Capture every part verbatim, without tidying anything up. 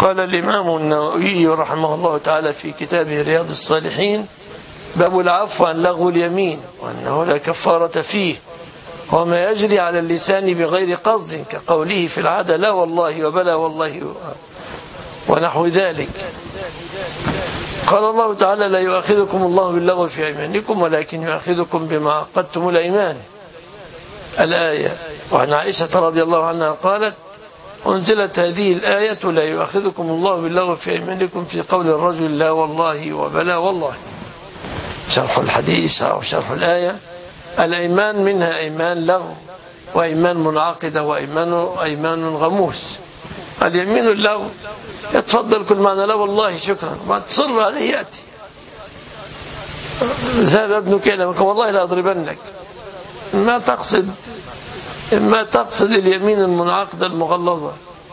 قال الإمام النووي رحمه الله تعالى في كتابه رياض الصالحين: باب العفو عن لغو اليمين وأنه لا كفارة فيه، وما يجري على اللسان بغير قصد كقوله في العادة لا والله وبلا والله ونحو ذلك. قال الله تعالى: لا يؤاخذكم الله باللغو في أيمانكم ولكن يؤاخذكم بما عقدتم الأيمان، الآية. وعن عائشة رضي الله عنها قالت: أنزلت هذه الآية: لا يؤاخذكم الله باللغو في أيمانكم في قول الرجل لا والله وبلا والله. شرح الحديث أو شرح الآية: الأيمان منها أيمان لغو وأيمان منعقدة وأيمان أيمان غموس. اليمين اللغو يتفضل كل معنى لا والله شكرا ما تصر عليه يأتي. ذهب ابنك إلى مكان والله لا أضربنك، ما تقصد ما تقصد اليمين المنعقدة المغلظة،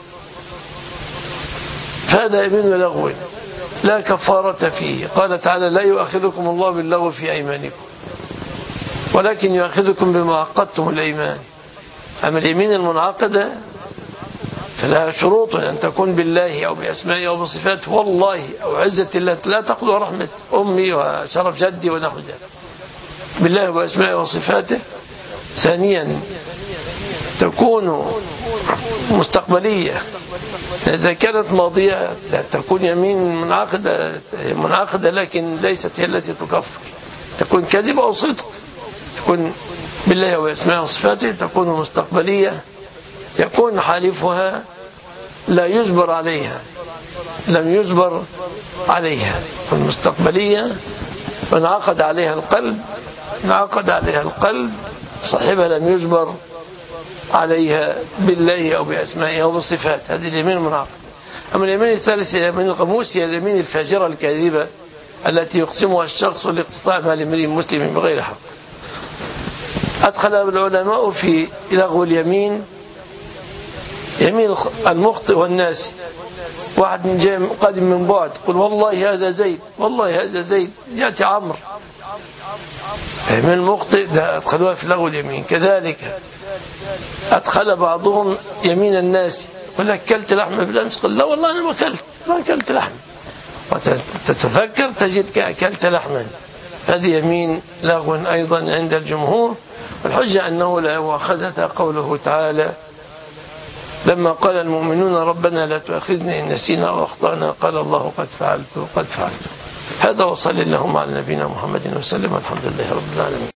فهذا يمين لغو لا كفارة فيه. قال تعالى: لا يؤاخذكم الله باللغو في أيمانكم ولكن يؤاخذكم بما عقدتم الأيمان. أما اليمين المنعقدة فلها شروط، أن تكون بالله أو بأسمائه أو بصفاته والله أو عزة الله، لا تقضوا رحمة أمي وشرف جدي ونحو ذلك، بالله وأسمائه وصفاته. ثانيا تكون مستقبلية، إذا كانت ماضية تكون يمين منعقدة منعقدة لكن ليست هي التي تكفر، تكون كذب أو صدق. تكون بالله وأسمائه وصفاته. تكون مستقبلية، يكون حالفها لا يجبر عليها، لم يجبر عليها. المستقبلية انعقد عليها القلب انعقد عليها القلب صاحبها لم يجبر عليها بالله أو بأسمائه أو بالصفات، هذه اليمين المنعقد. أما اليمين الثالث اليمين الغموس، هي اليمين الفاجرة الكاذبة التي يقسمها الشخص لاقتطاع مال امرئ مسلم بغير حق. أدخل العلماء في لغو اليمين يمين المخطئ والناس. واحد من جاي قادم من بعد يقول والله هذا زيد والله هذا زيد، يأتي عمرو. يمين المخطئ ده أدخلوها في لغو اليمين. كذلك أدخل بعضهم يمين الناس، يقول لك كلت لحم بالأمس، قل لا والله أنا ما كلت ما كلت لحم، وتتذكر تجد أكلت لحما. هذه يمين لغو أيضا عند الجمهور. الحجة أنه لا يؤاخذها قوله تعالى: لما قال المؤمنون ربنا لا تؤاخذنا إن نسينا أو أخطأنا قال الله قد فعلت قد فعلت. هذا، وصلى اللهم على نبينا محمد وسلم. الحمد لله رب العالمين.